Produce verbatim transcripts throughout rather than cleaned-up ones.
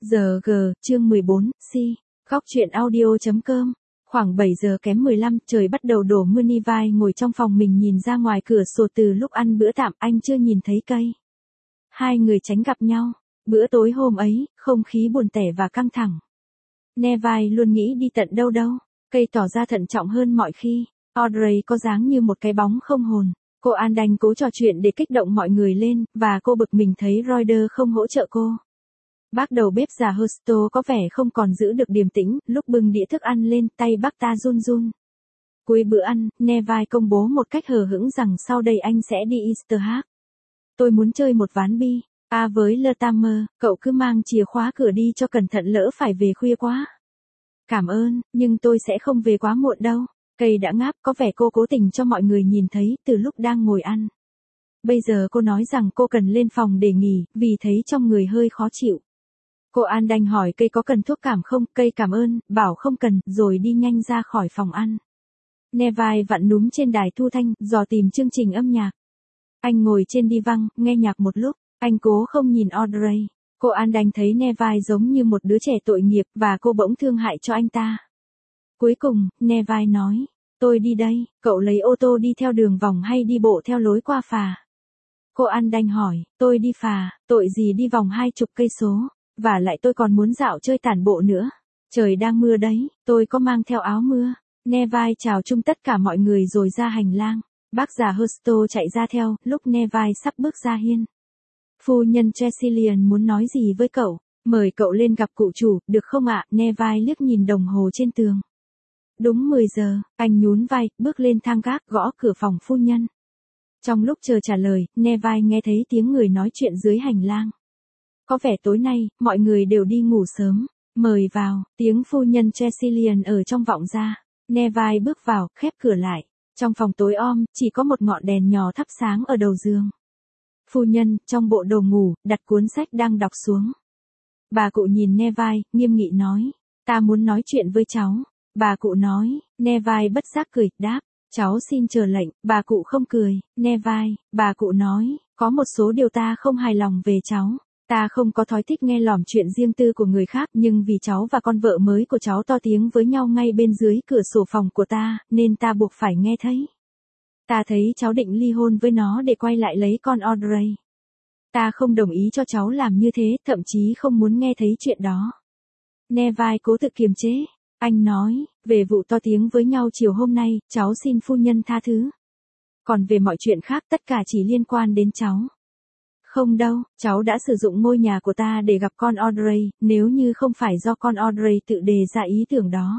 Giờ G, chương mười bốn, C. Góc truyện audio.com. Khoảng bảy giờ kém mười lăm, trời bắt đầu đổ mưa. Levi ngồi trong phòng mình nhìn ra ngoài cửa sổ. Từ lúc ăn bữa tạm anh chưa nhìn thấy cây. Hai người tránh gặp nhau. Bữa tối hôm ấy, không khí buồn tẻ và căng thẳng. Levi luôn nghĩ đi tận đâu đâu. Cây tỏ ra thận trọng hơn mọi khi. Audrey có dáng như một cái bóng không hồn. Cô An đành cố trò chuyện để kích động mọi người lên, và cô bực mình thấy Ryder không hỗ trợ cô. Bác đầu bếp già Husto có vẻ không còn giữ được điềm tĩnh, lúc bưng đĩa thức ăn lên, tay bác ta run run. Cuối bữa ăn, Levi công bố một cách hờ hững rằng sau đây anh sẽ đi Easter hát. Tôi muốn chơi một ván bi. À với Latimer, cậu cứ mang chìa khóa cửa đi cho cẩn thận, lỡ phải về khuya quá. Cảm ơn, nhưng tôi sẽ không về quá muộn đâu. Cây đã ngáp, có vẻ cô cố tình cho mọi người nhìn thấy từ lúc đang ngồi ăn. Bây giờ cô nói rằng cô cần lên phòng để nghỉ, vì thấy trong người hơi khó chịu. Cô An đành hỏi cây có cần thuốc cảm không, cây cảm ơn, bảo không cần, rồi đi nhanh ra khỏi phòng ăn. Levi vặn núm trên đài thu thanh, dò tìm chương trình âm nhạc. Anh ngồi trên đi văng, nghe nhạc một lúc, anh cố không nhìn Audrey. Cô An đành thấy Levi giống như một đứa trẻ tội nghiệp, và cô bỗng thương hại cho anh ta. Cuối cùng, Levi nói, tôi đi đây, cậu lấy ô tô đi theo đường vòng hay đi bộ theo lối qua phà? Cô An đành hỏi, tôi đi phà, tội gì đi vòng hai chục cây số, và lại tôi còn muốn dạo chơi tản bộ nữa. Trời đang mưa đấy, tôi có mang theo áo mưa. Levi chào chung tất cả mọi người rồi ra hành lang. Bác già Husto chạy ra theo, lúc Levi sắp bước ra hiên. Phu nhân Tressilian muốn nói gì với cậu, mời cậu lên gặp cụ chủ, được không ạ? Levi liếc nhìn đồng hồ trên tường. Đúng mười giờ, anh nhún vai, bước lên thang gác, gõ cửa phòng phu nhân. Trong lúc chờ trả lời, Levi nghe thấy tiếng người nói chuyện dưới hành lang. Có vẻ tối nay, mọi người đều đi ngủ sớm. Mời vào, tiếng phu nhân Tressilian ở trong vọng ra. Levi bước vào, khép cửa lại. Trong phòng tối om, chỉ có một ngọn đèn nhỏ thắp sáng ở đầu giường. Phu nhân, trong bộ đồ ngủ, đặt cuốn sách đang đọc xuống. Bà cụ nhìn Levi, nghiêm nghị nói, ta muốn nói chuyện với cháu. Bà cụ nói, Levi bất giác cười, đáp, cháu xin chờ lệnh. Bà cụ không cười, Levi, bà cụ nói, có một số điều ta không hài lòng về cháu. Ta không có thói thích nghe lỏm chuyện riêng tư của người khác, nhưng vì cháu và con vợ mới của cháu to tiếng với nhau ngay bên dưới cửa sổ phòng của ta, nên ta buộc phải nghe thấy. Ta thấy cháu định ly hôn với nó để quay lại lấy con Audrey. Ta không đồng ý cho cháu làm như thế, thậm chí không muốn nghe thấy chuyện đó. Levi cố tự kiềm chế. Anh nói, về vụ to tiếng với nhau chiều hôm nay, cháu xin phu nhân tha thứ. Còn về mọi chuyện khác, tất cả chỉ liên quan đến cháu. Không đâu, cháu đã sử dụng ngôi nhà của ta để gặp con Audrey, nếu như không phải do con Audrey tự đề ra ý tưởng đó.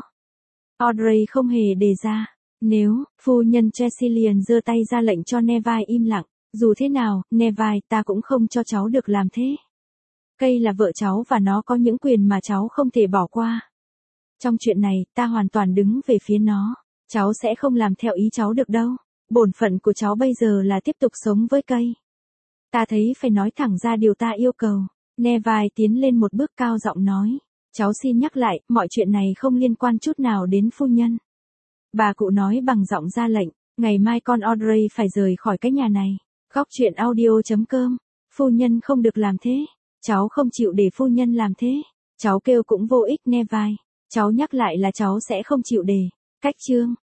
Audrey không hề đề ra. Nếu, phu nhân Tressilian giơ tay ra lệnh cho Levi im lặng. Dù thế nào, Levi, ta cũng không cho cháu được làm thế. Cây là vợ cháu và nó có những quyền mà cháu không thể bỏ qua. Trong chuyện này, ta hoàn toàn đứng về phía nó. Cháu sẽ không làm theo ý cháu được đâu. Bổn phận của cháu bây giờ là tiếp tục sống với cây. Ta thấy phải nói thẳng ra điều ta yêu cầu. Levi tiến lên một bước, cao giọng nói. Cháu xin nhắc lại, mọi chuyện này không liên quan chút nào đến phu nhân. Bà cụ nói bằng giọng ra lệnh. Ngày mai con Audrey phải rời khỏi cái nhà này. Góc truyện audio.com. Phu nhân không được làm thế. Cháu không chịu để phu nhân làm thế. Cháu kêu cũng vô ích. Levi. Cháu nhắc lại là cháu sẽ không chịu để. Cách chương.